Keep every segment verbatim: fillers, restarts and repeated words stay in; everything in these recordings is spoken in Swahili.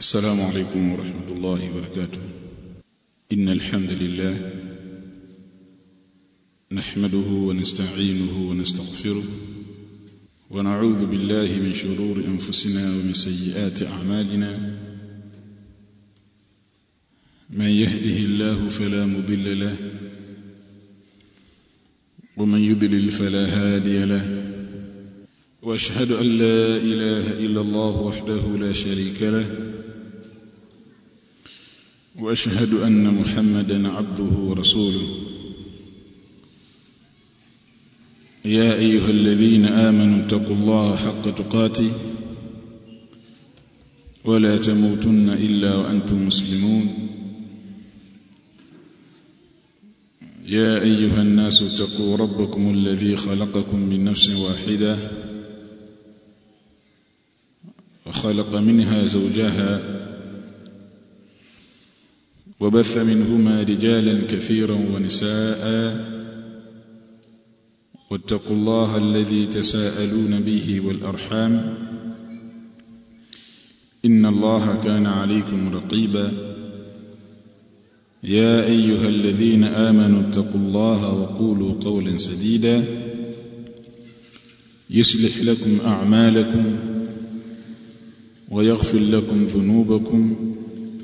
السلام عليكم ورحمة الله وبركاته. إن الحمد لله نحمده ونستعينه ونستغفره ونعوذ بالله من شرور أنفسنا ومن سيئات أعمالنا. من يهده الله فلا مضل له ومن يضلل فلا هادي له. وأشهد أن لا إله إلا الله وحده لا شريك له وأشهد أن محمدًا عبده ورسوله. يا أيها الذين آمنوا اتقوا الله حق تقاته ولا تموتن إلا وأنتم مسلمون. يا أيها الناس اتقوا ربكم الذي خلقكم من نفس واحدة وخلق منها زوجها وبث منهما رجالا كثيرا ونساء واتقوا الله الذي تساءلون به والأرحام إن الله كان عليكم رقيبا. يا أيها الذين آمنوا اتقوا الله وقولوا قولا سديدا يصلح لكم أعمالكم ويغفر لكم ذنوبكم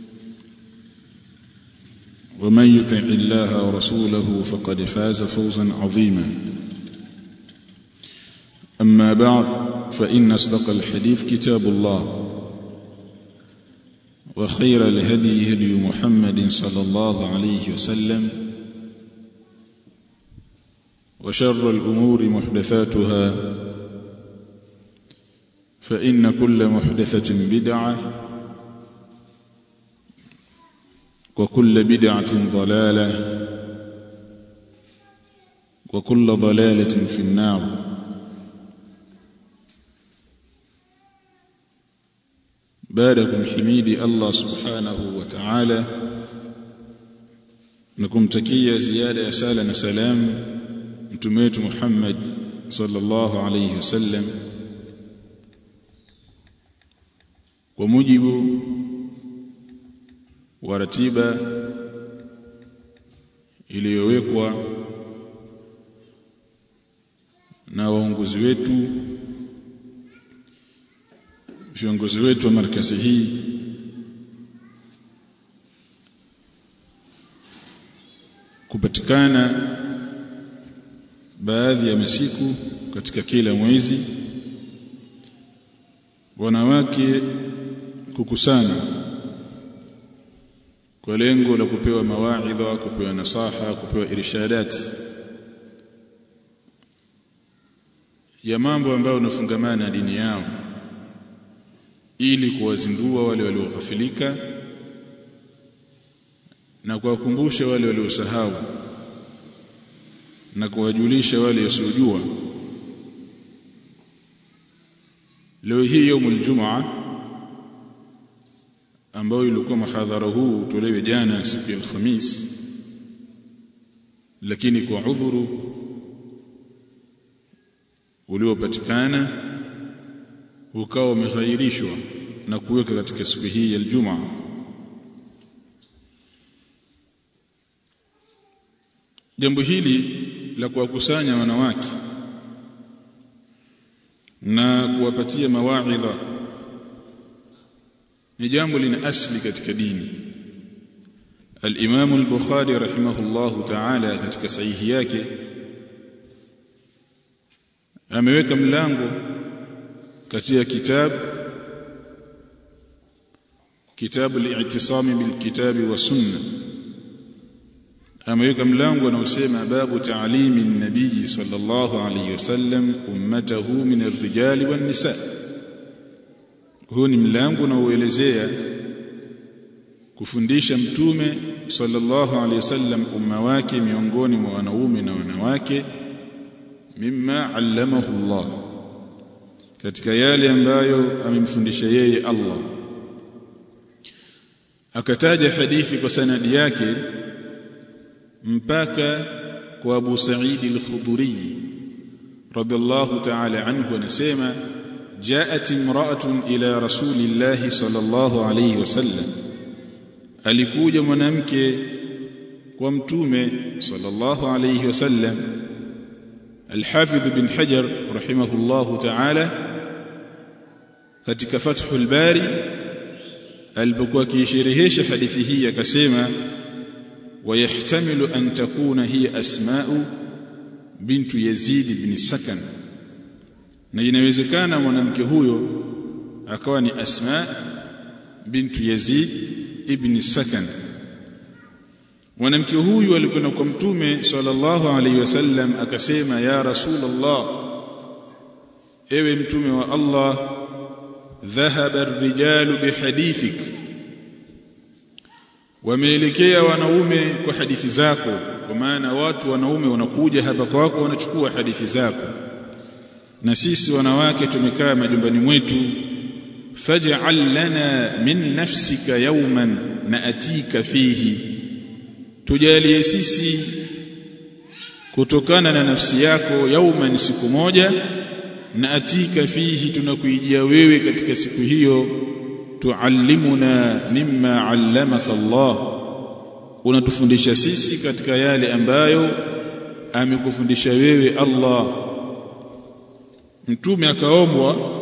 ومن يطع الله ورسوله فقد فاز فوزا عظيما. أما بعد فإن أصدق الحديث كتاب الله وخير الهدي هدي محمد صلى الله عليه وسلم وشر الأمور محدثاتها فإن كل محدثة بدعة وكل بدعة ضلالة وكل ضلالة في النار. باركم حميدي الله سبحانه وتعالى نكم تكية زيادة سالة سلام متميت محمد صلى الله عليه وسلم ومجب wa ratiba iliyowekwa na waongozi wetu viongozi wetu wa markazi hii kupatikana baadhi ya masiku katika kila mwezi wanawake kukusana kwa lengo la kupewa mawaidha, kupewa nasaha, kupewa irshadati ya mambo ambayo yanafungamana na dini yao ili kuwazindua wale walioghafilika na kuwakumbusha wale waliosahau na kuwajulisha wale wasiojua. Leo hii yaumul Jumaa ambao ilikuwa mahadhara huu tolewe jana siku ya Alhamis, lakini kwa udhuru uliopatikana ukao umeghairishwa na kuweka katika siku hii ya Ijumaa. Jambo hili la kuwakusanya wanawake na kuwapatia mawaidha ni jambo lina asili katika dini. Al-Imam al-Bukhari rahimahullahu ta'ala katika sahihi yake ameweka mlango katika kitabu kitabu al-i'tisami bil kitabi wa sunna, ameweka mlango unaosema babu ta'limi an-nabiy sallallahu alayhi wasallam ummatahu min ar-rijali wan-nisa. Huu ni mlango unaoelezea kufundisha mtume sallallahu alayhi wasallam umma wake miongoni mwa wanaume na wanawake mimma allamahu Allah, katika yale ambayo amemfundisha yeye Allah. Akataja hadithi kwa sanadi yake mpaka kwa Abu Sa'id al-Khudri radhiallahu ta'ala anhu, anasema jaat imra'atun ila rasulillahi sallallahu alayhi wasallam, alikuja mwanamke kwa mtume sallallahu alayhi wasallam. Al-Hafidh bin Hajar rahimahullahu ta'ala katika Fathul Bari alipokuwa akisherehesha hadithi hii akasema, wayahtamilu an takuna hiya Asma'u bintu Yazid ibn Sakan, na inawezekana mwanamke huyo akawa ni Asma bintu Yazid ibn Sakan. Mwanamke huyu alikwenda kwa mtume sallallahu alayhi wasallam akasema, ya Rasulullah, ewe mtume wa Allah, dhahaba ar-rijalu bihadithik, wameelekea wanaume kwa hadithi zako, kwa maana watu wanaume wanakuja hapa kwako wanachukua hadithi zako, na sisi wanawake tumekaa majumbani mwetu. Faj'al lana min nafsika yawman naatika fihi, tujalie sisi kutokana na nafsi yako, yawman, siku moja, naatika fihi, tunakuijia wewe katika siku hiyo, tuallimuna mimma allamaka Allah, unatufundisha sisi katika yale ambayo amekufundisha wewe Allah. Mtume akaombwa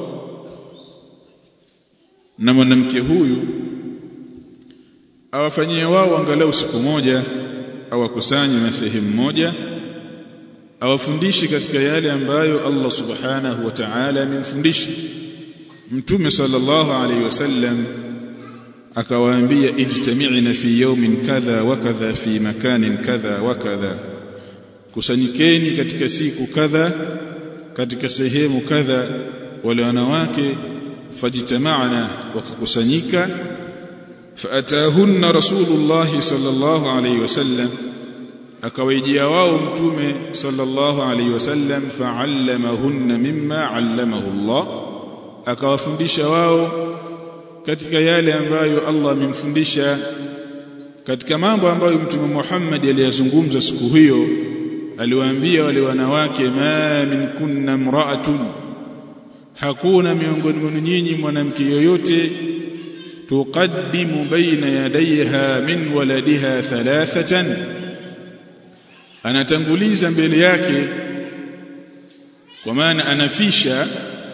na mwanamke huyu awafanyie wao angalau siku moja, awakusanye na sehemu moja, awafundishe katika yale ambayo Allah subhanahu wa ta'ala amemfundisha. Mtume sallallahu alayhi wasallam akawaambia, ijtami'na fi yawmin kadha wa kadha fi makanin kadha wa kadha, kusanyikeni katika siku kadha katika sehemu kadha. Wale wanawake fajtama'na, wakakusanyika. Faatahunna Rasulullah sallallahu alayhi wasallam, akawaijia wao mtume sallallahu alayhi wasallam. Fa'allamahunna mimma 'allamahu Allah, akawafundisha wao katika yale ambayo Allah amemfundisha. Katika mambo ambayo mtume Muhammad aliyazungumza siku hiyo, aliwaambia wale wanawake, ma min kunna imra'atun, hakuna miongoni mwenu nyinyi mwanamke yoyote, tuqaddimu baina yadayha min waladiha thalathatan, anatanguliza mbele yake, kwa maana anafisha,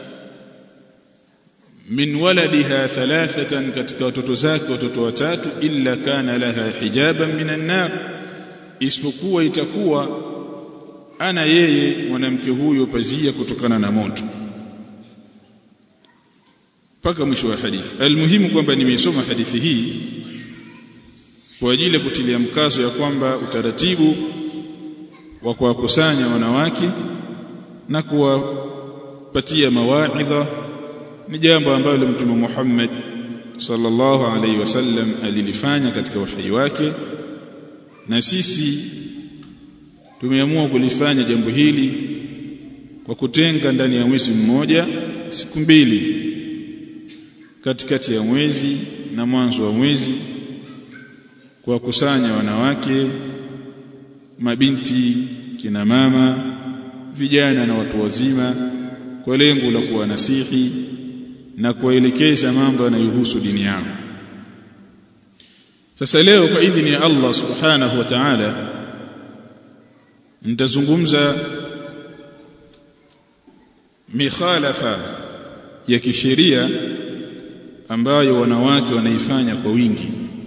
min waladiha thalathatan, katika watoto zake watoto watatu, illa kana laha hijaban minan nar, isipokuwa itakuwa ana yeye mwanamke huyo pazia kutokana na moto, paka mwisho wa hadithi. Almuhimu kwamba nimeisoma hadithi hii kwa ajili ya kutilia mkazo ya kwamba utaratibu wa kuwakusanya wanawake na kuwapatia mawaidha ni jambo ambalo Mtume Muhammad sallallahu alaihi wasallam alilifanya katika uhai wake, na sisi tumeamua kulifanya jambo hili kwa kutenga ndani ya mwezi mmoja siku mbili, katikati ya mwezi na mwanzo wa mwezi, kwa kusanya wanawake, mabinti, kina mama, vijana na watu wazima, kwa lengo la kuwanasihi na kuelekeza mambo yanayohusu dini yao. Sasa leo kwa idhini ya Allah subhanahu wa ta'ala nitazungumza mikhalafa ya kisheria ambayo wanawake wanaifanya kwa wingi.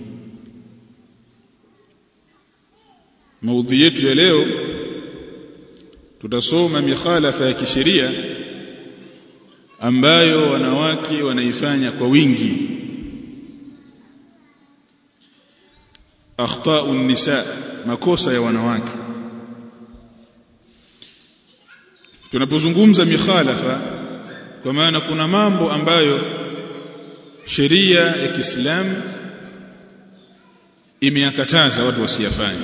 Maudhui yetu ya leo tutasoma mikhalafa ya kisheria ambayo wanawake wanaifanya kwa wingi. Akhta'un nisa, makosa ya wanawake. Tunapozungumza mikhalafa, kwa maana kuna mambo ambayo sheria ya Kiislamu imeyakataza watu wasiyafanye.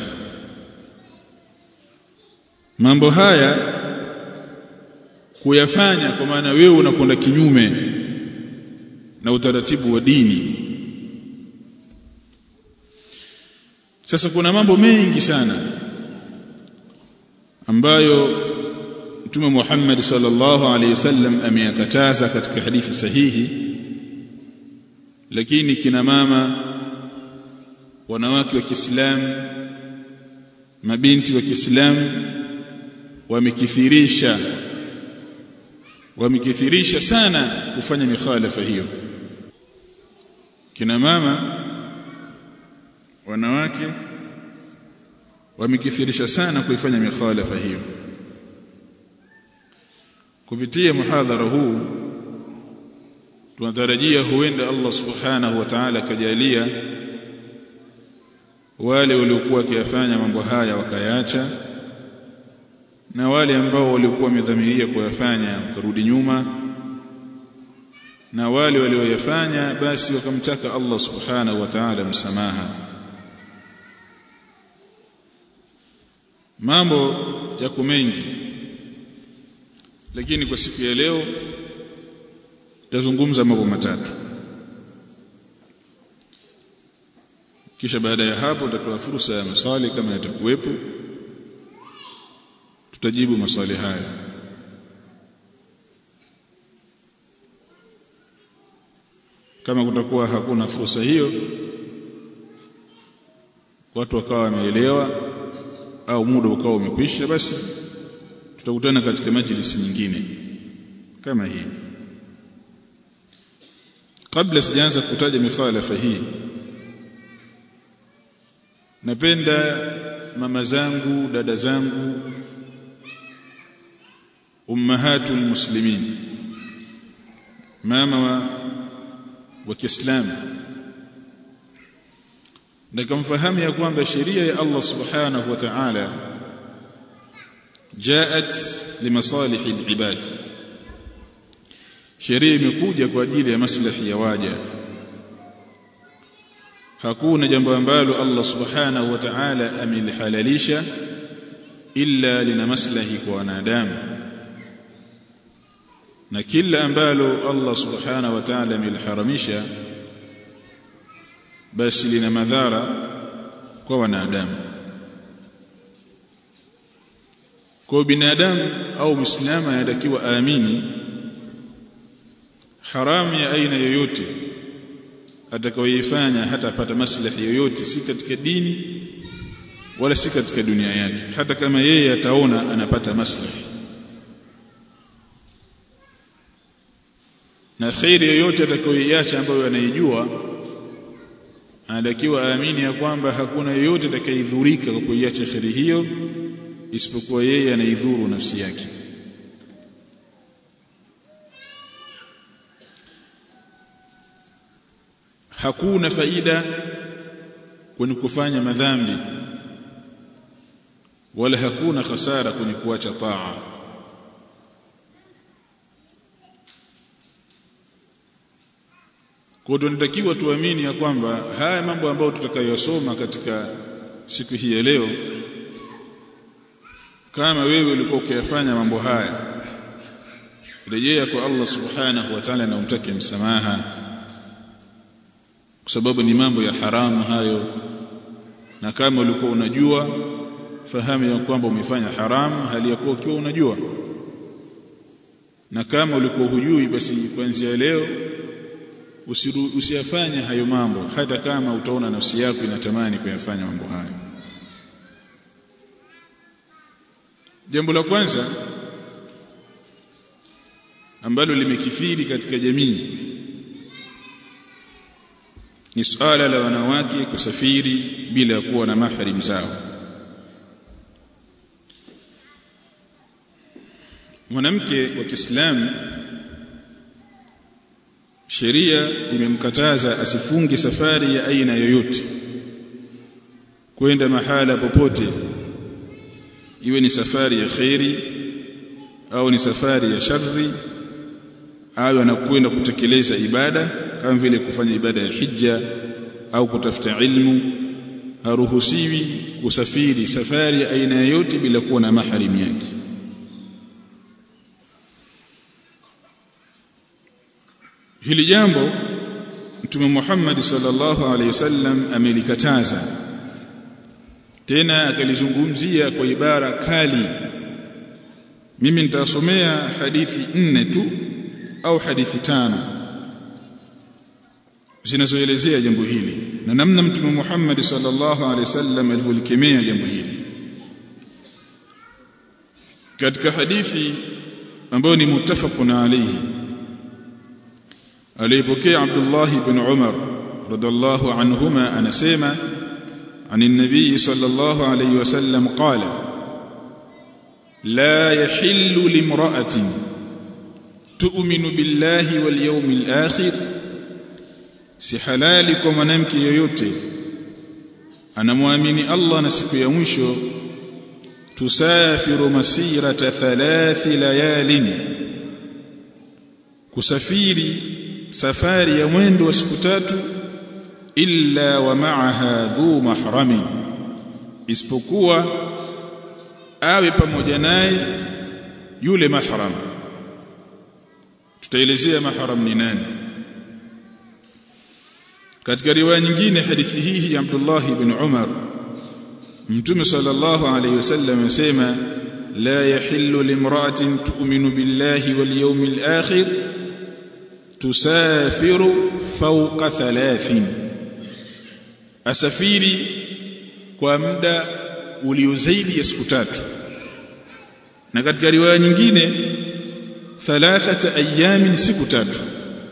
Mambo haya kuyafanya kwa maana wewe unakwenda kinyume na utaratibu wa dini. Sasa kuna mambo mengi sana ambayo Mtume Muhammad sallallahu alaihi wasallam ameyakataza katika hadithi sahihi, lakini kina mama, wanawake wa Kiislamu, mabinti wa Kiislamu wamekithirisha wamekithirisha sana kufanya mikhalafa hiyo. Kina mama, wanawake wamekithirisha sana kuifanya mikhalafa hiyo. Kupitia muhadhara huu tunatarajia huenda Allah subhanahu wa ta'ala kajalia wale waliokuwa kiyafanya mambo haya wakayaacha, na wale ambao walikuwa wamedhamiria kuyafanya wakarudi nyuma, na wale walioyafanya basi wakamtaka Allah subhanahu wa ta'ala msamaha. Mambo yako mengi, lakini kwa siku ya leo tutazungumza mambo matatu. Kisha baada ya hapo tutatoa fursa ya maswali kama yatakuwepo, tutajibu maswali haya. Kama kutakuwa hakuna fursa hiyo, watu wakawa wameelewa au muda ukawa umekwisha, basi tutakutana katika majlisi nyingine kama hii. Kabla sijaanza kutaja mikhalafa hii, napenda mama zangu, dada zangu, ummahatul muslimin, mama wa, wa Kiislamu, na kumfahamu ya kwamba sheria ya Allah subhanahu wa ta'ala jaat limasalih alibad. Sheria imekuja kwa ajili ya maslahi ya waja. Hakuna jambo ambalo Allah subhanahu wa ta'ala amelihalalisha illa lina maslahi kwa wanadamu, na kila ambalo Allah subhanahu wa ta'ala ameliharamisha basi lina madhara kwa wanadamu. Kwa binadamu au muislamu anatakiwa aamini haramu ya aina yoyote atakayoifanya hatapata maslahi yoyote, si katika dini wala si katika dunia yake, hata kama yeye ataona anapata maslahi. Na khairi yoyote atakayoiacha ambayo anaijua, anatakiwa aamini ya kwamba hakuna yoyote atakayedhurika kwa kuiacha khairi hiyo isipokuwa yeye anaidhuru nafsi yake. Hakuna faida kwenye kufanya madhambi, wala hakuna khasara kwenye kuacha taa. Kwa hiyo tunatakiwa tuamini ya kwamba haya mambo ambayo tutakayosoma katika siku hii ya leo, kama wewe ulikuwa ukiyafanya mambo haya, rejea kwa Allah subhanahu wa ta'ala na umtake msamaha, kwa sababu ni mambo ya haramu hayo. Na kama ulikuwa unajua, fahamu ya kwamba umefanya haramu hali ya kuwa ukiwa unajua. Na kama ulikuwa hujui, basi kuanzia leo usiyafanye hayo mambo, hata kama utaona nafsi yako inatamani kuyafanya mambo hayo. Jambo la kwanza ambalo limekithiri katika jamii ni suala la wanawake kusafiri bila kuwa na mahrim zao. Mwanamke wa Kiislamu, sheria imemkataza asifunge safari ya aina yoyote kwenda mahala popote, iwe ni safari ya khairi au ni safari ya shari, au anakwenda kutekeleza ibada kama vile kufanya ibada ya hija au kutafuta ilmu. Haruhusiwi kusafiri safari ya aina yoyote bila kuwa na mahrim yake. Hili jambo Mtume Muhammad sallallahu alaihi wasallam amelikataza, tena akalizungumzia kwa ibara kali mimi nitasomea hadithi nne tu au hadithi tano zinazoelezea jambo hili na namna Mtume Muhammad sallallahu alaihi wasallam alivyolikemea jambo hili. Katika hadithi ambayo ni muttafaqun alayhi alipokea Abdullah ibn Umar radhiallahu anhuma anasema عن النبي صلى الله عليه وسلم قال لا يحل لامرأة تؤمن بالله واليوم الآخر si halali kwa mwanamke yoyote anamwamini Allah na siku ya mwisho tusafiru masirata thalath layalin kusafiri safari ya mwendo wa siku tatu illa wa ma'aha dhu mahramin isipokuwa awe pamoja naye yule mahram. Tutaelezea mahram ni nani. Katika riwaya nyingine hadithi hii ya Abdullah ibn Umar Mtume sallallahu alayhi wasallam yasema la yahillu limra'atin tu'minu billahi wal yawmil akhir tusafiru fawqa thalathin asafiri kwa muda ulio zaidi ya siku tatu. Na katika riwaya nyingine thalathata ayamin siku tatu.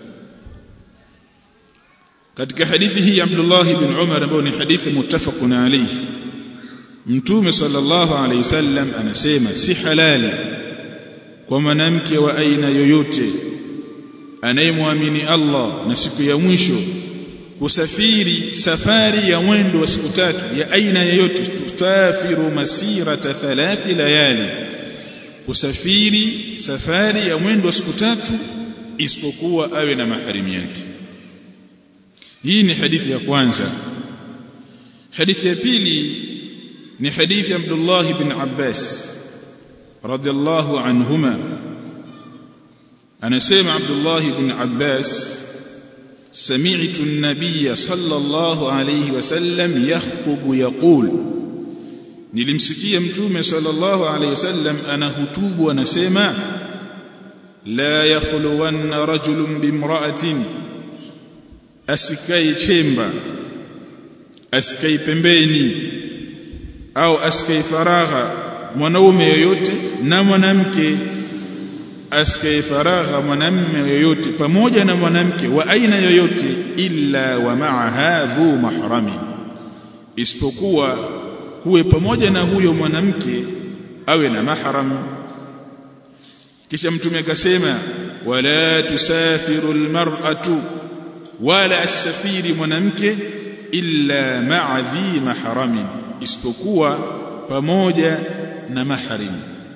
Katika hadithi hii Abdullah ibn Umar ambayo ni hadithi muttafaqun alayhi Mtume sallallahu alayhi wasallam anasema si halali kwa mwanamke wa aina yoyote anayemwamini Allah na siku ya mwisho kusafiri safari ya mwendo wa siku tatu ya aina yoyote tutafiru masirata thalath layali kusafiri safari ya mwendo wa siku tatu isipokuwa awe na maharimu yake. Hii ni hadithi ya kwanza. Hadithi ya pili ni hadithi ya Abdullah ibn Abbas radhiallahu anhuma anasema Abdullah ibn Abbas سمعت النبي صلى الله عليه وسلم يخطب يقول nilimsikia mtume sallallahu alayhi wasallam anahutubu anasema la yakhluwanna rajulun bimra'atin asikai chemba asikai pembeni au asikai faragha mwanaume yoyote na mwanamke asikai faragha mwanamume yoyote pamoja na mwanamke wa aina yoyote illa wa ma'aha dhu mahrami isipokuwa kuwe pamoja na huyo mwanamke awe na mahram. Kisha mtume akasema wala tusafiru almar'atu wala asafiri mwanamke illa ma'a dhi mahramin isipokuwa pamoja na mahrim.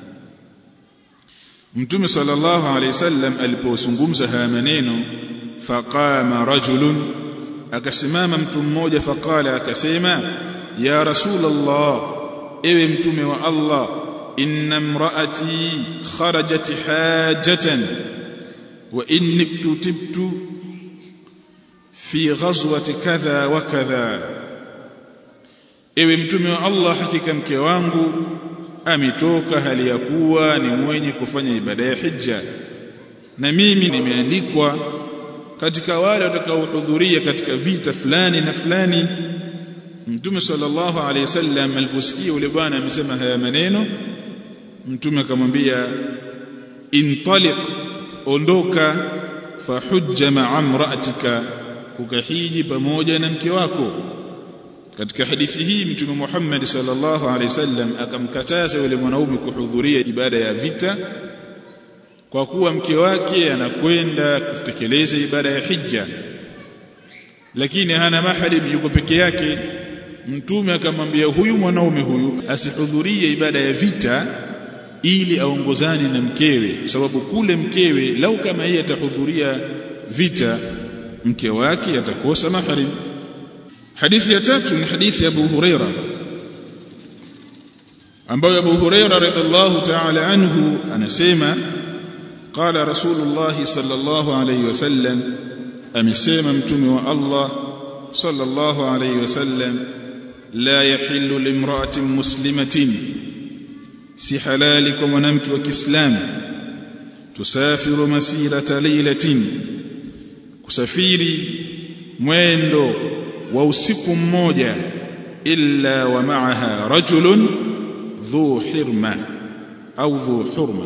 Mtume sallallahu alayhi wasallam alipozungumza haya maneno faqama rajulun akasimama mtu mmoja faqala akasema ya rasulullah ewe mtume wa Allah inna imraati kharajat hajatan wa inni kutibtu fi ghazwati kadha wa kadha ewe mtume wa Allah hakika mke wangu ametoka hali ya kuwa ni mwenye kufanya ibada ya hija na mimi nimeandikwa katika wale watakaohudhuria katika vita fulani na fulani. Mtume sallallahu alayhi wasallam aliposikia yule bwana amesema haya maneno mtume akamwambia intaliq ondoka fahujja ma'a imra'atika ukahiji pamoja na mke wako. Katika hadithi hii mtume Muhammad sallallahu alaihi wasallam akamkataza yule mwanaume kuhudhuria ibada ya vita kwa kuwa mke wake anakwenda kutekeleza ibada ya hija lakini hana mahrim yuko peke yake. Mtume akamwambia huyu mwanaume huyu asihudhurie ibada ya vita ili aongozane na mkewe kwa sababu kule mkewe lau kama yeye atahudhuria vita mke wake atakosa mahrim. Hadithi ya tatu ni hadithi ya Abu Huraira ambayo Abu Huraira radhiallahu ta'ala anhu anasema qala Rasulullah sallallahu alayhi wasallam amesema mtume wa Allah sallallahu alayhi wasallam la yahillu limra'atin muslimatin si halali kwa mwanamke wa Kiislamu tusafiru masirata laylatin, kusafiri mwendo wa usiku mmoja, illa wa ma'aha rajulun dhu hirma au dhu hurma.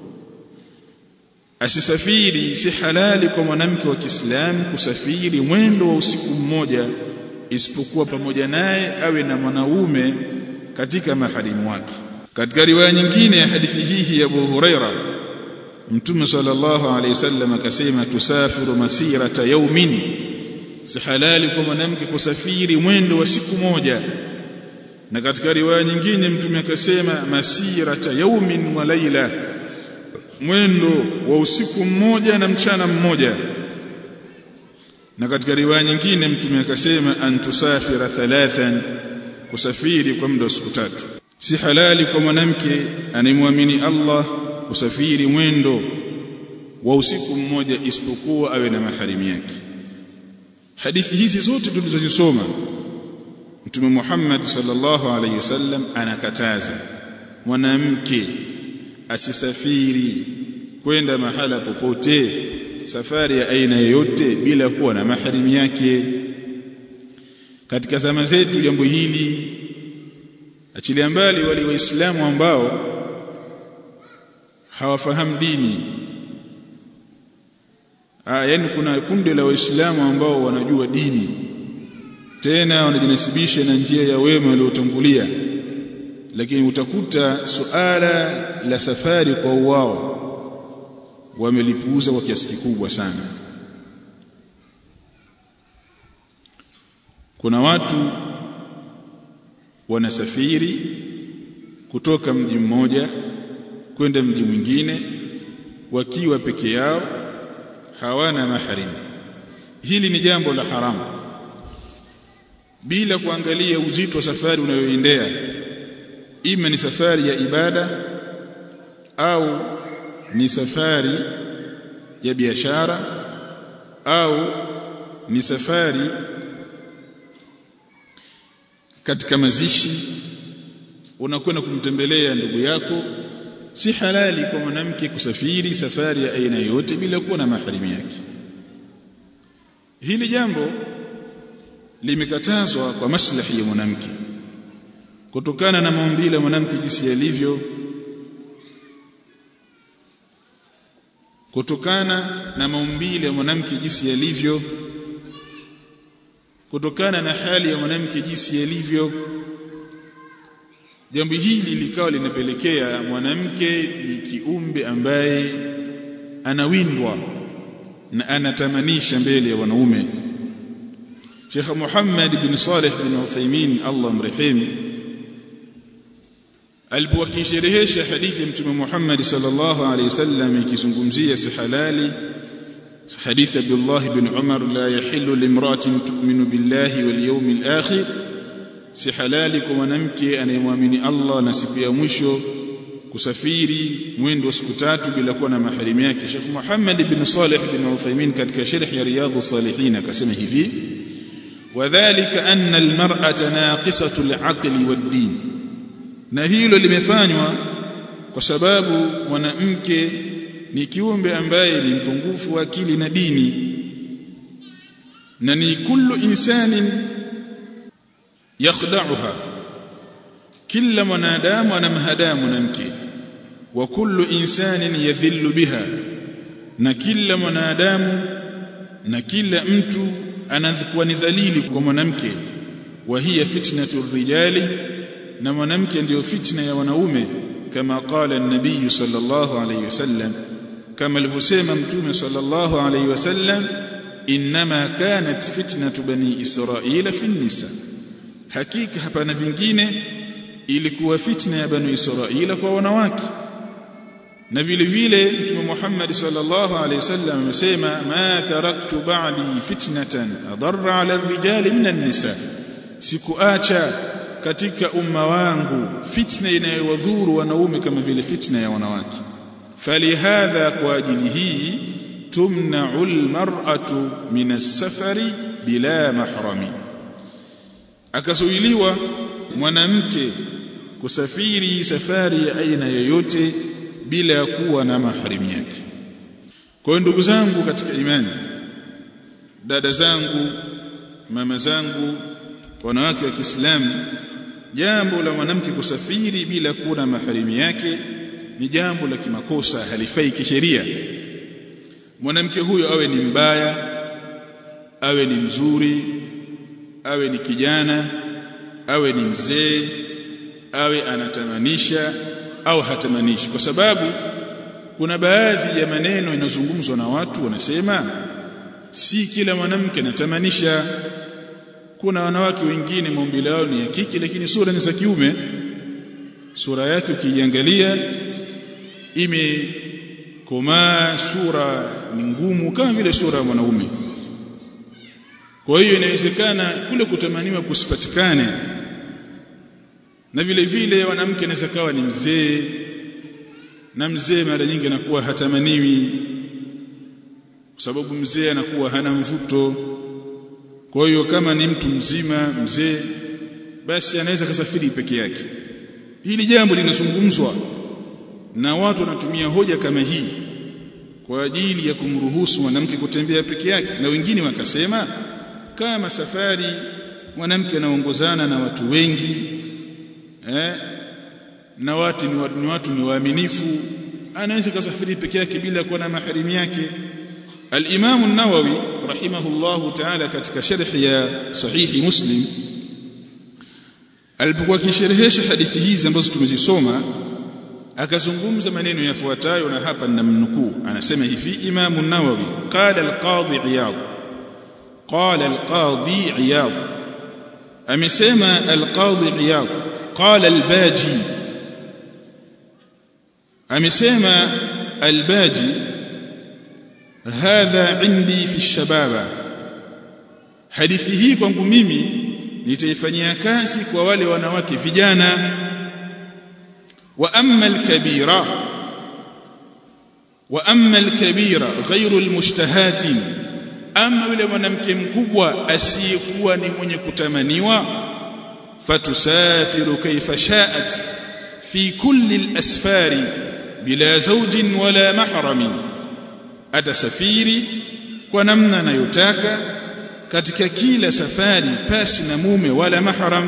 Asisafiri, si halali kwa mwanamke wa Kiislamu kusafiri mwendo wa usiku mmoja isipokuwa pamoja naye awe na mwanaume katika maharimu wake. Katika riwaya nyingine ya hadithi hii ya Abu Huraira, Mtume sallallahu alayhi wasallam akasema tusafiru masirata yawmin, si halali kwa mwanamke kusafiri mwendo wa siku moja. Na katika riwaya nyingine Mtume akasema masirata yawmin wa layla, mwendo wa usiku mmoja na mchana mmoja. Na katika riwaya nyingine Mtume akasema antusafira thalathan, kusafiri kwa muda wa siku tatu. Si halali kwa mwanamke anayemwamini Allah kusafiri mwendo wa usiku mmoja isipokuwa awe na maharimu yake. Hadithi hizi zote tulizozisoma, Mtume Muhammad sallallahu alayhi wasallam anakataza mwanamke asisafiri kwenda mahala popote, safari ya aina yoyote, bila kuwa na maharimu yake. Katika zama zetu jambo hili, achilia mbali wale waislamu ambao hawafahamu dini, ah yani kuna kundi la waislamu ambao wanajua dini, tena wanajinasibisha na njia ya wema waliotangulia, lakini utakuta suala la safari kwa wao wamelipuuza kwa kiasi kikubwa sana. Kuna watu wanasafiri kutoka mji mmoja kwenda mji mwingine wakiwa peke yao, hawana maharimu. Hili ni jambo la haramu, bila kuangalia uzito wa safari unayoendea, ima ni safari ya ibada au ni safari ya biashara au ni safari katika mazishi, unakwenda kumtembelea ndugu yako. Si halali kwa mwanamke kusafiri safari ya aina yote bila kuwa na maharimu yake. Hili jambo limekatazwa kwa maslahi ya mwanamke, kutokana na maumbile ya mwanamke jinsi yalivyo, kutokana na maumbile ya mwanamke jinsi yalivyo, kutokana na hali ya mwanamke jinsi yalivyo. Jambo hili likawa linapelekea mwanamke ni kiumbe ambaye anawindwa na anatamanisha mbele ya wanaume. Sheikh Muhammad bin Saleh bin Uthaymeen Allah mrehemu, alipowakisherehesha hadithi ya Mtume Muhammad sallallahu alayhi wasallam ikizungumzia si halali, hadithi Abdullah bin Umar, la yahillu limra'atin tu'minu billahi wal yawmil akhir, si halali kwa mwanamke anayemwamini Allah na siku ya mwisho kusafiri mwendo wa siku tatu bila kuwa na maharimu yake. Sheikh Muhammad bin Saleh bin Uthaymeen katika sharh ya Riyadhus Salihin akasema hivi: wadhālika anna al-mar'ata naqisatu al-'aqli wad-din, na hilo limefanywa kwa sababu mwanamke ni kiumbe ambaye ni mpungufu wa akili na dini, na ni kullu insanin yakhda'uha, kila mwanadamu anamhadaa mwanamke, wa kullu insanin yadhillu biha, na kila mwanadamu na kila mtu anakuwa ni dhalili kwa mwanamke. Wa hiya fitnatu rijali, na mwanamke ndio fitna ya wanaume, kama qala an-nabiy sallallahu alayhi wasallam, kama alivyosema Mtume sallallahu alayhi wasallam, inma kanat fitnatu bani israila fi an-nisa, hakika hapana vingine ilikuwa fitna ya bani israila kwa wanawake. Na vile vile Mtume Muhammad sallallahu alayhi wasallam amesema, ma taraktu ba'di fitnatan adarra 'ala ar-rijali min an-nisa, sikuacha katika umma wangu fitna inayowadhuru wanaume kama vile fitna ya wanawake. Falihadha, kwa ajili hii, tumna'u al-mar'atu min as-safari bila mahrami, akazuiliwa mwanamke kusafiri safari ya aina yoyote bila ya kuwa na maharimu yake. Kwa ndugu zangu katika imani, dada zangu, mama zangu, wanawake wa Kiislamu, jambo la mwanamke kusafiri bila kuwa na maharimu yake ni jambo la kimakosa, halifai kisheria. Mwanamke huyo awe ni mbaya, awe ni mzuri, awe ni kijana, awe ni mzee, awe anatamanisha au hatamanishi, kwa sababu kuna baadhi ya maneno yanazungumzwa na watu wanasema si kila mwanamke anatamanisha. Kuna wanawake wengine maumbile yao ni ya kike lakini sura ni za kiume, sura yake ukiangalia imekomaa, sura ni ngumu kama vile sura ya mwanaume. Kwa hiyo inawezekana kule kutamaniwa kusipatikane. Na vile vile wanamke anaweza kawa ni mzee, na mzee mara nyingi anakuwa hatamaniwi kwa sababu mzee anakuwa hana mvuto. Kwa hiyo kama ni mtu mzima mzee, basi anaweza kusafiri peke yake. Hili jambo linazungumzwa na watu wanatumia hoja kama hii kwa ajili ya kumruhusu mwanamke kutembea peke yake, na wengine wakasema kama safari mwanamke anaongozana na watu wengi eh, na watu ni, ni watu ni waaminifu, anaweza kusafiri peke yake bila kuwa na maharimu yake. Al-Imam an-Nawawi rahimahullahu ta'ala katika sharh ya sahihi Muslim alipokuwa kisherehesha hadithi hizi ambazo tumezisoma, akazungumza maneno yafuatayo, na hapa ninamnukuu. Anasema hivi Imam an-Nawawi, qala al-Qadhi Iyad, qala al-Qadhi Iyad, amesema al-Qadhi Iyad, qala al-Baji, amesema al-Baji, hadha indi fi shababa, hadithi hii kwangu mimi nitaifanyia kazi kwa wale wanawake vijana. Wa amma al-kabira, wa amma al-kabira ghayru al-mushtahatin, ama yule mwanamke mkubwa asiyekuwa ni mwenye kutamaniwa, fatusafiru kayfa sha'at fi kulli al-asfari bila zawjin wala mahramin, atasafiri kwa namna anayotaka katika kila safari pasi na mume wala mahram.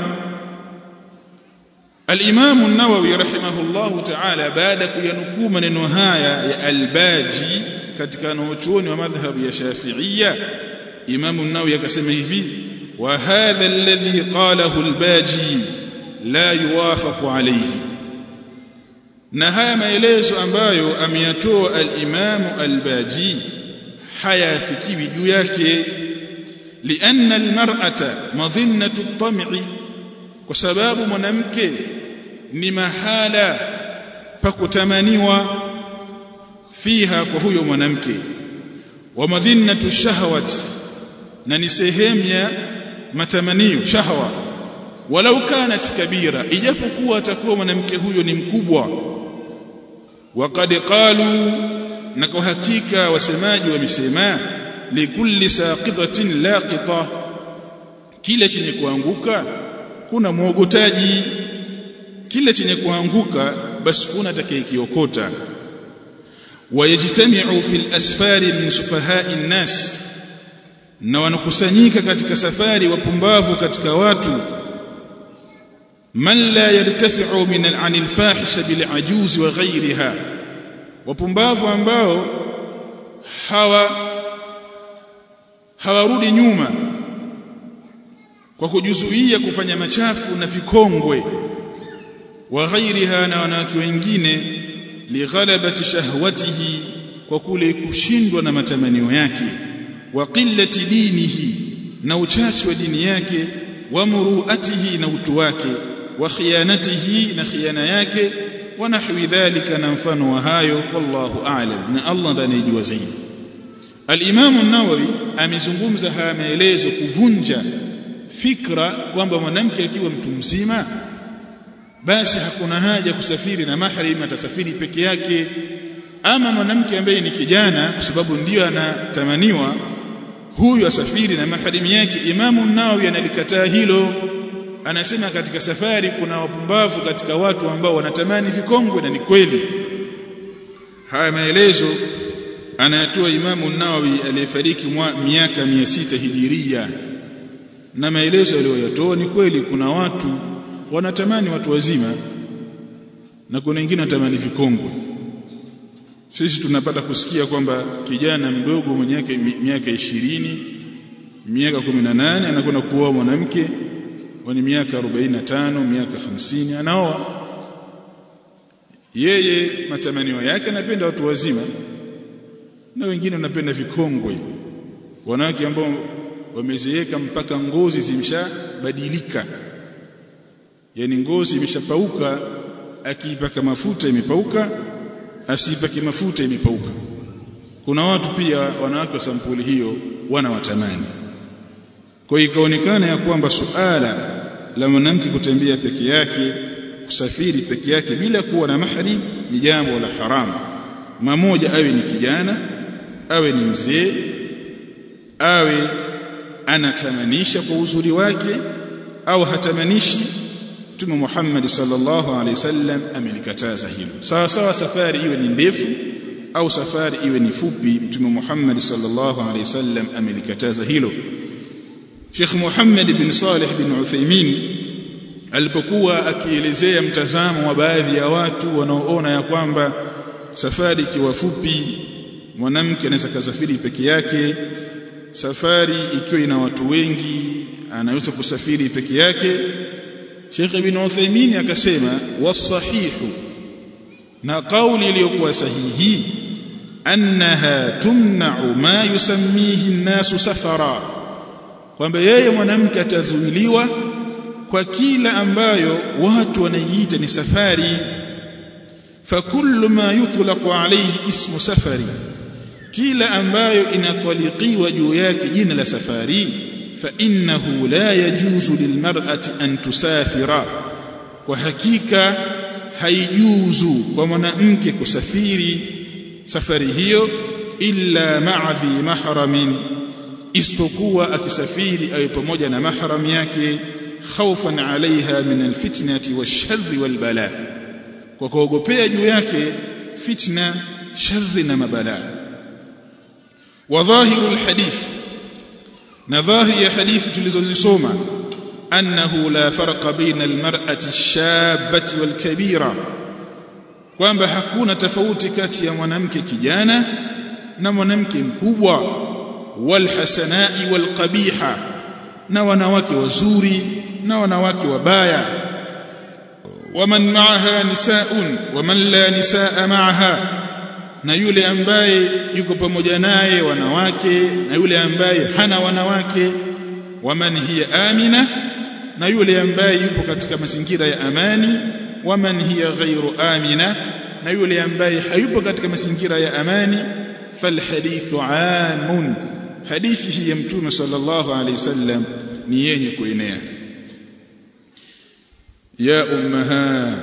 Al-Imam an-Nawawi rahimahullahu ta'ala baada kuyanukuu maneno haya ya al-Baji katika wanachuoni wa madhhabu ya Shafi'iyya, Imam an-Nawawi akasema hivi, wa hadha alladhi qalahu al-Baji la yuwafaqu alayhi, na haya maelezo ambayo ameyatoa al-Imam al-Baji hayafikiwi juu yake. Lianna al-mar'ata madhinnatu at-tam'i, kwa sababu mwanamke ni mahala pa kutamaniwa fiha kwa huyo mwanamke, wa madhinnatu shahawati, na ni sehemu ya matamanio shahwa, walau kanat kabira, ijapokuwa atakuwa mwanamke huyo ni mkubwa. Waqad qalu, na kwa hakika wasemaji wamesema, likulli saqitatin laqita, kile chenye kuanguka kuna muogotaji, kile chenye kuanguka basi kuna atakayekiokota. Wayajtami'u fil asfari min sufaha'i nnas, na wanakusanyika katika safari wapumbavu katika watu, man la yartafi'u min al-'anil fahisha bil ajuz wa ghayriha, wapumbavu ambao hawa hawarudi nyuma kwa kujuzuia kufanya machafu na vikongwe, wa ghairiha, na wanawake wengine, lighalabati shahwatihi, kwa kule kushindwa na matamanio yake, wa qillati dinihi, na uchache wa dini yake, wa muruatihi, na utu wake, wa khiyanatihi, na khiyana yake, wa nahwi dhalika, na mfano wa hayo. Wallahu a'lam, na Allah ndiye anayejua zaidi. Al-Imam an-Nawawi amezungumza haya maelezo kuvunja fikra kwamba mwanamke akiwa mtu mzima basi hakuna haja kusafiri na mahrim, atasafiri peke yake. Ama mwanamke ambaye ni kijana, kwa sababu ndio anatamaniwa, huyu asafiri na mahrim yake. Imam an-Nawawi analikataa hilo, anasema katika safari kuna wapumbavu katika watu ambao wanatamani vikongwe, na ni kweli. Haya maelezo anayatoa Imamu Nawawi aliyefariki miaka mia sita hijiria, na maelezo aliyoyatoa ni kweli. Kuna watu wanatamani watu wazima na kuna wengine wanatamani vikongwe. Sisi tunapata kusikia kwamba kijana mdogo mwenye miaka ishirini, miaka kumi na nane anakwenda kuoa mwanamke mwenye miaka arobaini na tano, miaka hamsini anaoa. Yeye matamanio yake anapenda watu wazima, na wengine wanapenda vikongwe, wanawake ambao wamezeeka mpaka ngozi zimeshabadilika, yani ngozi imeshapauka, akipaka mafuta imepauka, asipake mafuta imepauka. Kuna watu pia wanawake wa sampuli hiyo wanawatamani. Kwa hiyo ikaonekana ya kwamba suala la mwanamke kutembea peke yake, kusafiri peke yake bila kuwa na mahrim ni jambo la haramu. Mmoja awe ni kijana, awe ni mzee, awe anatamanisha kwa uzuri wake au hatamanishi, Mtume Muhammad sallallahu alaihi wasallam amelikataza hilo. Sawa sawa safari iwe ni ndefu au safari iwe ni fupi, Mtume Muhammad sallallahu alaihi wasallam amelikataza hilo. Sheikh Muhammad bin Salih bin Uthaymeen alipokuwa akielezea mtazamo wa baadhi ya watu wanaoona ya kwamba safari ikiwa fupi mwanamke anaweza kusafiri peke yake, safari ikiwa ina watu wengi anaweza kusafiri peke yake, Sheikh Ibn Uthaymeen akasema wasahihu, na kauli iliyokuwa sahihi, annaha tumna'u ma yusammihi an-nasu safara, kwamba yeye mwanamke atazuiliwa kwa kila ambayo watu wanaiita ni safari. Fakullu ma yutlaqu alayhi ismu safari, kila ambayo inataliqiwa juu yake jina la safari, fa innahu la yajuzu lilmar'ati an tusafira, kwa hakika haijuzu kwa mwanamke kusafiri safari hiyo illa ma'adhi mahramin, isipokuwa akisafiri awe pamoja na mahram yake, khawfan alaiha min alfitnati washarri walbala, kwa kuogopea juu yake fitna, sharri na mabala. Wa dhahiru alhadith, na dhahiri ya hadithi tulizozisoma, annahu la farqa baina almar'ati ash-shabbati walkabira, kwamba hakuna tofauti kati ya mwanamke kijana na mwanamke mkubwa, walhasanai walqabiha, na wanawake wazuri na wanawake wabaya, waman ma'aha nisaa'un waman la nisaa ma'aha, na yule ambaye yuko pamoja naye wanawake na yule ambaye hana wanawake, waman hiya amina, na yule ambaye yupo katika mazingira ya amani, waman hiya ghairu amina, na yule ambaye hayupo katika mazingira ya amani. Falhadithu amun, hadithi hii ya Mtume sallallahu alaihi wasallam ni yenye kuenea. Ya ummaha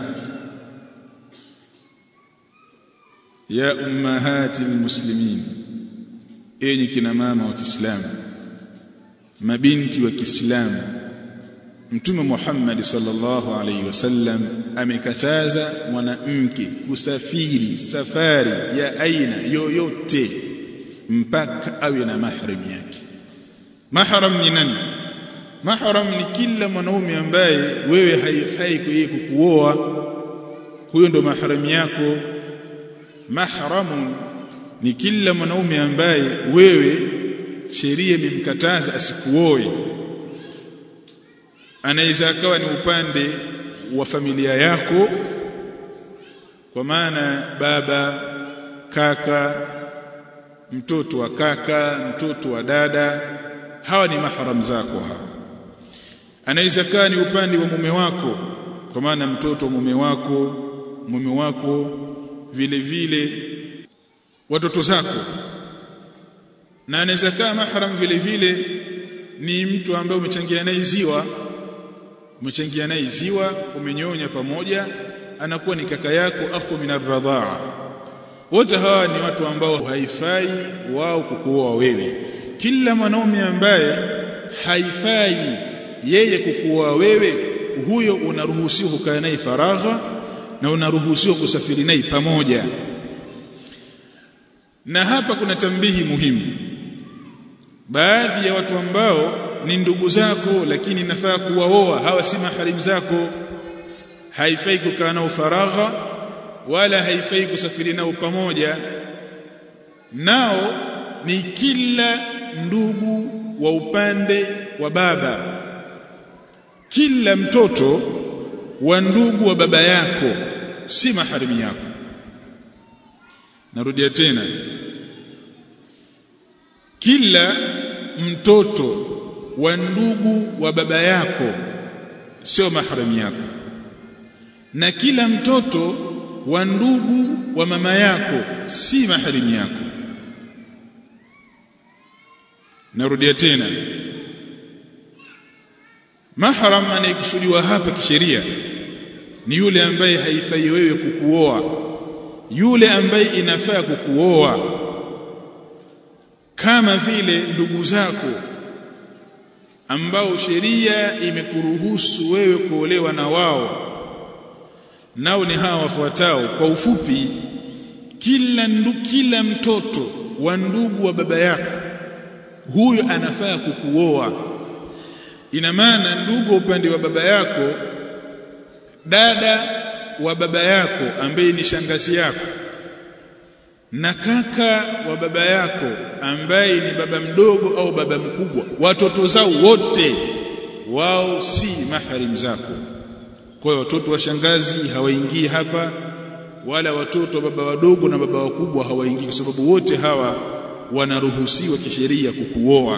ya ummahati almuslimin, enyi kina mama wa Kiislamu, mabinti wa Kiislamu, Mtume Muhammad sallallahu alaihi wasallam amekataza mwanamke kusafiri safari ya aina yoyote mpaka awe na mahram yake. Mahram ni nani? Mahram ni kila mwanaume ambaye wewe haifai yeye kukuoa, huyo ndo mahram yako. Mahram ni kila mwanaume ambaye wewe sheria imemkataza asikuoe. Anaweza akawa ni upande wa familia yako, kwa maana baba, kaka, mtoto wa kaka, mtoto wa dada, hawa ni mahram zako hawa. Anaweza kuwa ni upande wa mume wako, kwa maana mtoto wa mume wako, mume wako, vile vile watoto zako. Na anaweza kuwa mahram vile vile ni mtu ambaye umechangia naye ziwa, umechangia naye ziwa, umenyonya pamoja, anakuwa ni kaka yako, akhu min ar-radhaa. Wote hawa ni watu ambao haifai wao kukuoa wewe. Kila mwanaume ambaye haifai yeye kukuoa wewe, huyo unaruhusiwa kukaa naye faragha na unaruhusiwa kusafiri naye pamoja. Na hapa kuna tambihi muhimu. Baadhi ya watu ambao ni ndugu zako lakini nafaa kuwaoa, hawa si maharimu zako, haifai kukaa nao faragha wala haifai kusafiri nao pamoja. Nao ni kila ndugu wa upande wa baba, kila mtoto wa ndugu wa baba yako si maharimu yako. Narudia tena, kila mtoto wa ndugu wa baba yako sio maharimu yako, na kila mtoto wa ndugu wa mama yako si maharimu yako. Narudia tena, mahram anayekusudiwa hapa kisheria ni yule ambaye haifai wewe kukuoa, yule ambaye inafaa kukuoa, kama vile ndugu zako ambao sheria imekuruhusu wewe kuolewa na wao. Nao ni hawa wafuatao. Kwa ufupi, kila ndu, kila mtoto wa ndugu wa baba yako huyo anafaa kukuoa. Ina maana ndugu upande wa baba yako, dada wa baba yako ambaye ni shangazi yako, na kaka wa baba yako ambaye ni baba mdogo au baba mkubwa, watoto zao wote wao si maharimu zako. Kwa hiyo watoto wa shangazi hawaingii hapa, wala watoto wa baba wadogo na baba wakubwa hawaingii, kwa sababu wote hawa wanaruhusiwa kisheria kukuoa.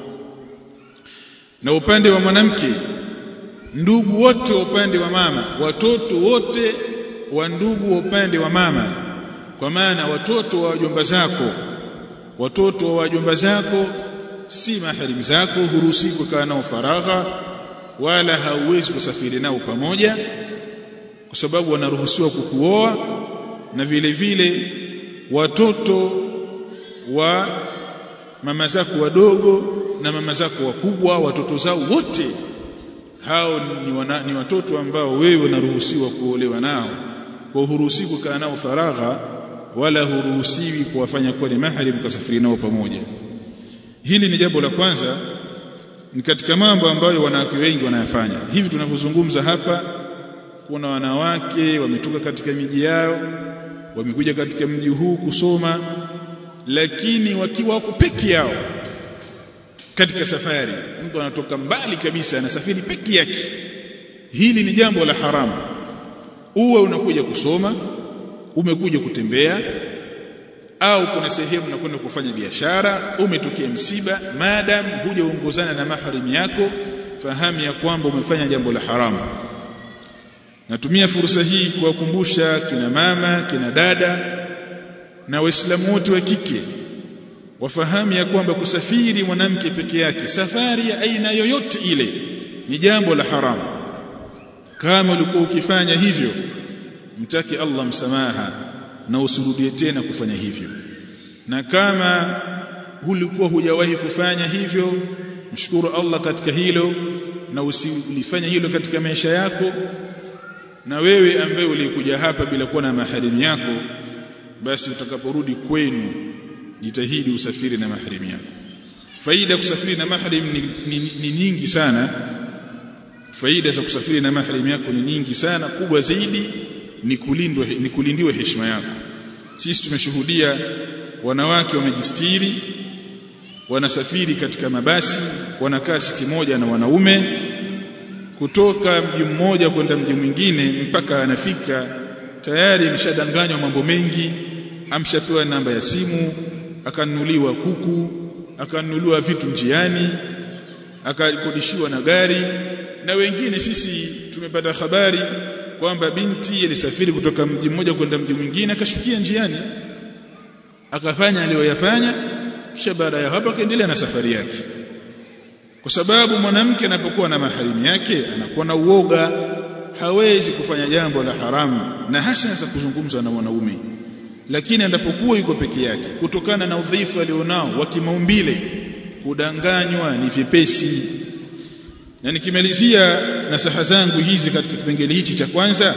Na upande wa mwanamke, ndugu wote wa upande wa mama, watoto wote wa ndugu wa upande wa mama, kwa maana watoto wa wajomba zako, watoto wa wajomba zako si maharimu zako, huruhusiwi kukaa nao faragha wala hauwezi kusafiri nao pamoja, kwa sababu wanaruhusiwa kukuoa. Na vile vile watoto wa mama zako wadogo na mama zako wakubwa, watoto zao wote hao ni, wana, ni watoto ambao wewe unaruhusiwa kuolewa nao, kwa huruhusiwi kukaa nao faragha wala huruhusiwi kuwafanya kuwa ni maharimu kusafiri nao pamoja. Hili ni jambo la kwanza, ni katika mambo ambayo wanawake wengi wanayafanya. Hivi tunavyozungumza hapa, kuna wanawake wametoka katika miji yao, wamekuja katika mji huu kusoma, lakini wakiwa wako peke yao katika safari. Mtu anatoka mbali kabisa, anasafiri peke yake. Hili ni jambo la haramu. Uwe unakuja kusoma, umekuja kutembea, au kuna sehemu unakwenda kufanya biashara, umetokea msiba, madam hujaongozana na maharimu yako, fahamu ya kwamba umefanya jambo la haramu. Natumia fursa hii kuwakumbusha kina mama, kina dada na Waislamu wote wa kike wafahamu ya kwamba kusafiri mwanamke peke yake, safari ya aina yoyote ile, ni jambo la haramu. Kama ulikuwa ukifanya hivyo, mtaki Allah msamaha na usirudie tena kufanya hivyo. Na kama ulikuwa hujawahi kufanya hivyo, mshukuru Allah katika hilo na usilifanye hilo katika maisha yako. Na wewe ambaye ulikuja hapa bila kuwa na maharimu yako, basi utakaporudi kwenu jitahidi usafiri na maharimu yako. Faida kusafiri na maharimu ni, ni, ni nyingi sana. Faida za kusafiri na maharimu yako ni nyingi sana. Kubwa zaidi ni kulindwa, ni kulindiwa heshima yako. Sisi tumeshuhudia wanawake wamejistiri, wanasafiri katika mabasi, wanakaa siti moja na wanaume, kutoka mji mmoja kwenda mji mwingine, mpaka anafika tayari ameshadanganywa mambo mengi, amshapewa namba ya simu, akanunuliwa kuku, akanunuliwa vitu njiani, akakodishiwa na gari. Na wengine sisi tumepata habari kwamba binti alisafiri kutoka mji mmoja kwenda mji mwingine, akashukia njiani, akafanya aliyoyafanya, kisha baada ya hapo akaendelea na safari yake. Kwa sababu mwanamke anapokuwa na maharimu yake anakuwa na uoga, hawezi kufanya jambo la haramu na hasa za kuzungumza na wanaume. Lakini anapokuwa yuko peke yake, kutokana na udhaifu alionao wa kimaumbile, kudanganywa ni vipesi. Na nikimalizia nasaha zangu hizi katika kipengele hichi cha kwanza,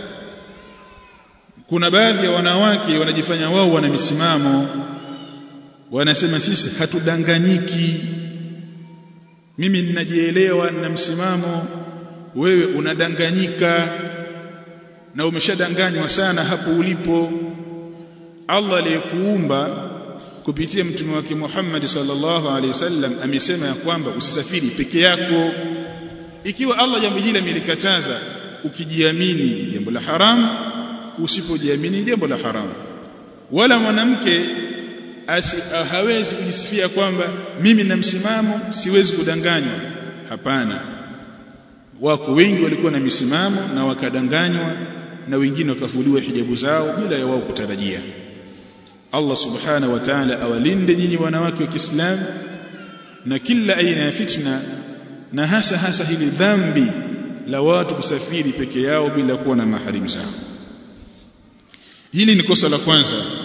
kuna baadhi ya wanawake wanajifanya wao wana misimamo, wanasema sisi hatudanganyiki, mimi ninajielewa na msimamo, wewe unadanganyika na umeshadanganywa sana hapo ulipo. Allah aliyekuumba kupitia mtume wake Muhammad sallallahu alaihi wasallam amesema ya kwamba usisafiri peke yako. Ikiwa Allah jambo hili amelikataza, ukijiamini jambo la haram, usipojiamini jambo la haram. Wala mwanamke hawezi kujisifia kwamba mimi na msimamo siwezi kudanganywa. Hapana. Wako wengi walikuwa na misimamo na wakadanganywa, na wengine wakafuliwa hijabu zao bila ya wao kutarajia. Allah subhanahu wa ta'ala awalinde nyinyi wanawake wa Kiislamu na kila aina ya fitna, na hasa hasa hili dhambi la watu kusafiri peke yao bila kuwa na maharimu zao. Hili ni kosa la kwanza